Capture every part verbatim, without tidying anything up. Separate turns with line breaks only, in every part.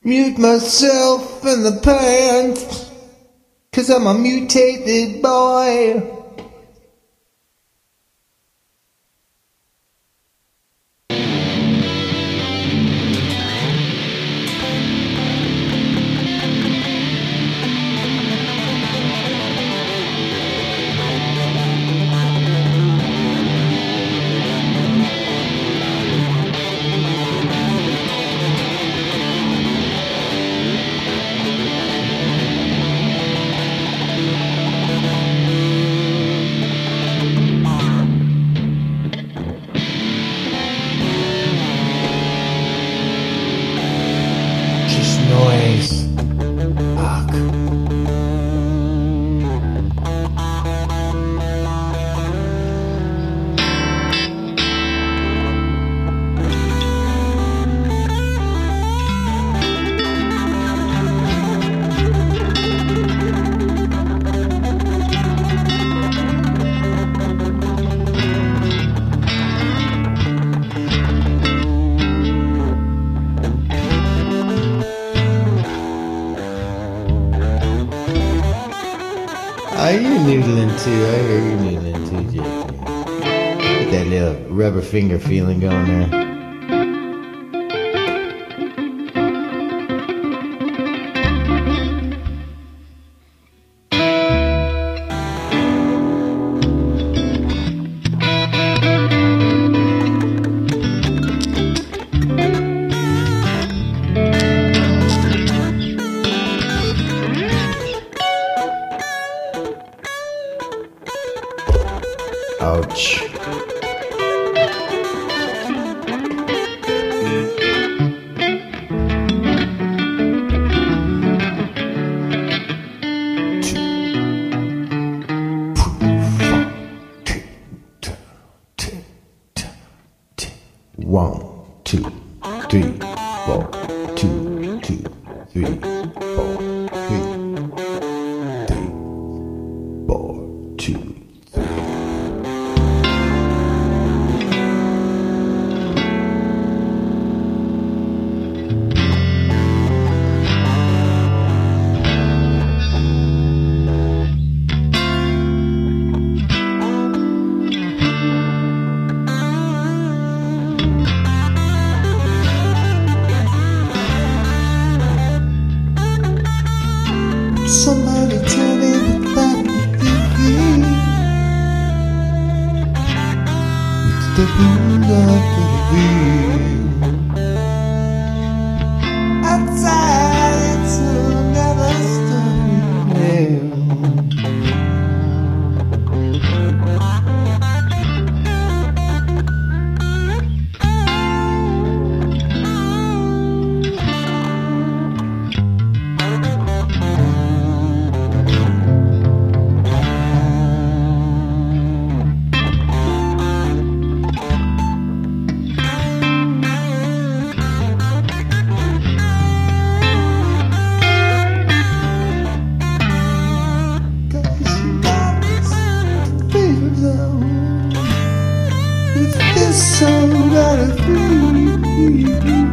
Mute myself in the pants, 'cause I'm a mutated boy. Noise. Fuck. Are you noodling too? I hear you noodling too, J K. Get that little rubber finger feeling going there. Ouch. One, two, three, four, two, two, three, four, three, three, four, two. Somebody tell me what that is. It's the blue of the wind. Outside it's another story. So gotta be.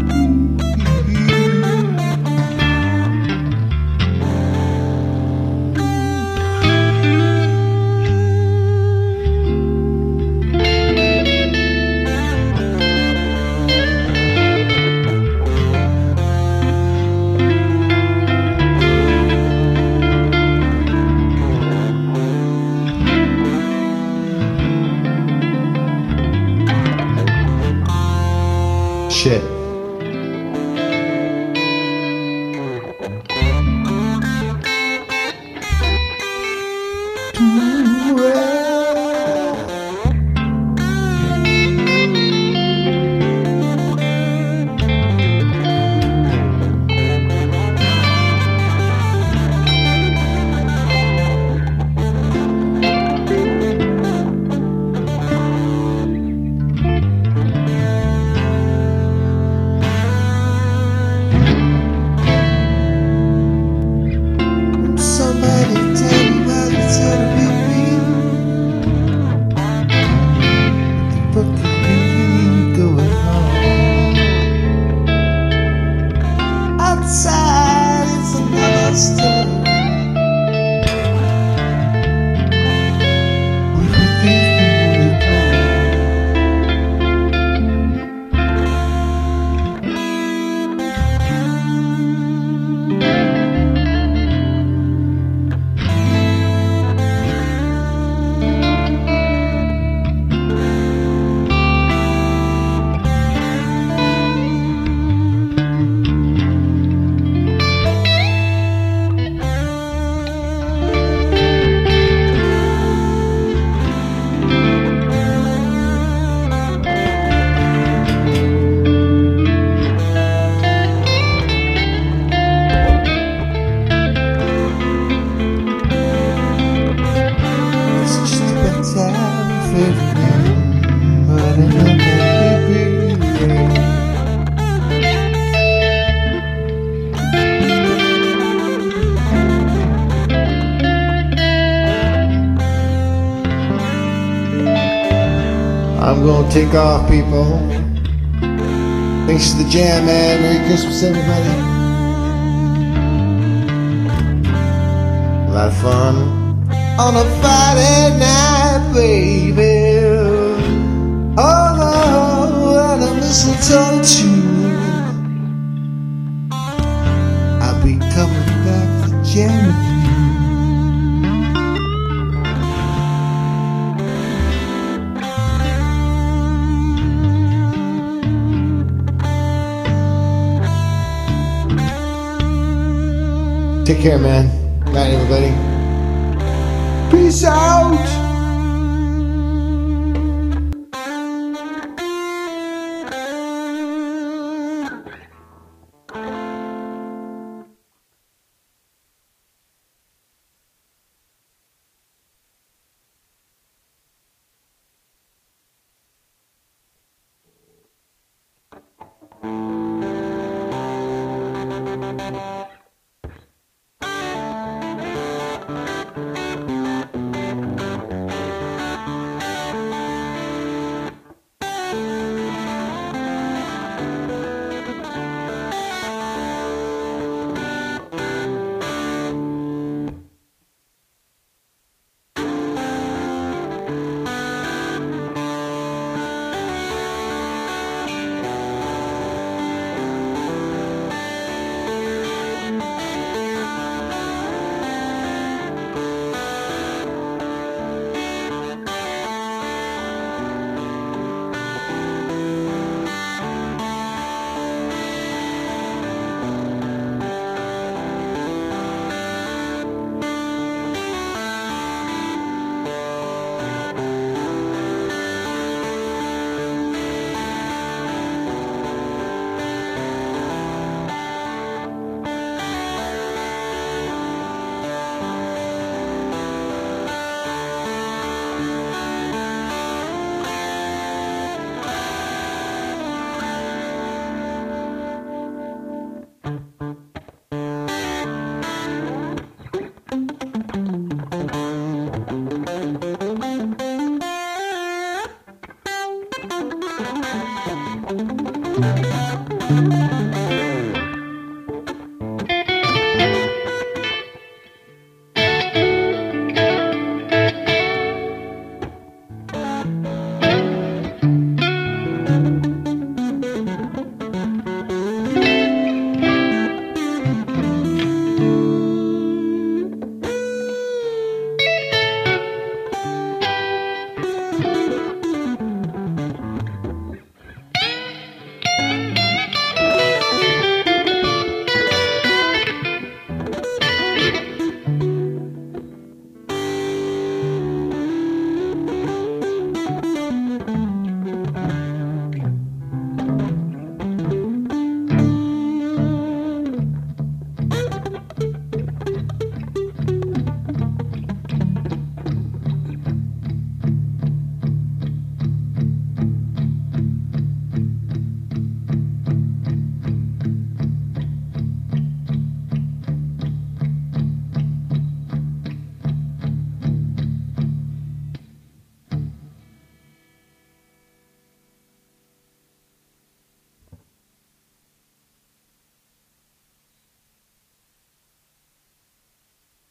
Shit. Somebody tell me what it's gonna be. everything, but enough to be breathing. I'm gonna take off, people. Thanks to the jam, man. Merry Christmas, everybody. A lot of fun on a Friday night, baby. Oh, and a mistletoe too. I'll be coming back to jam with you. Take care, man. Good night, everybody. Peace out. Thank you.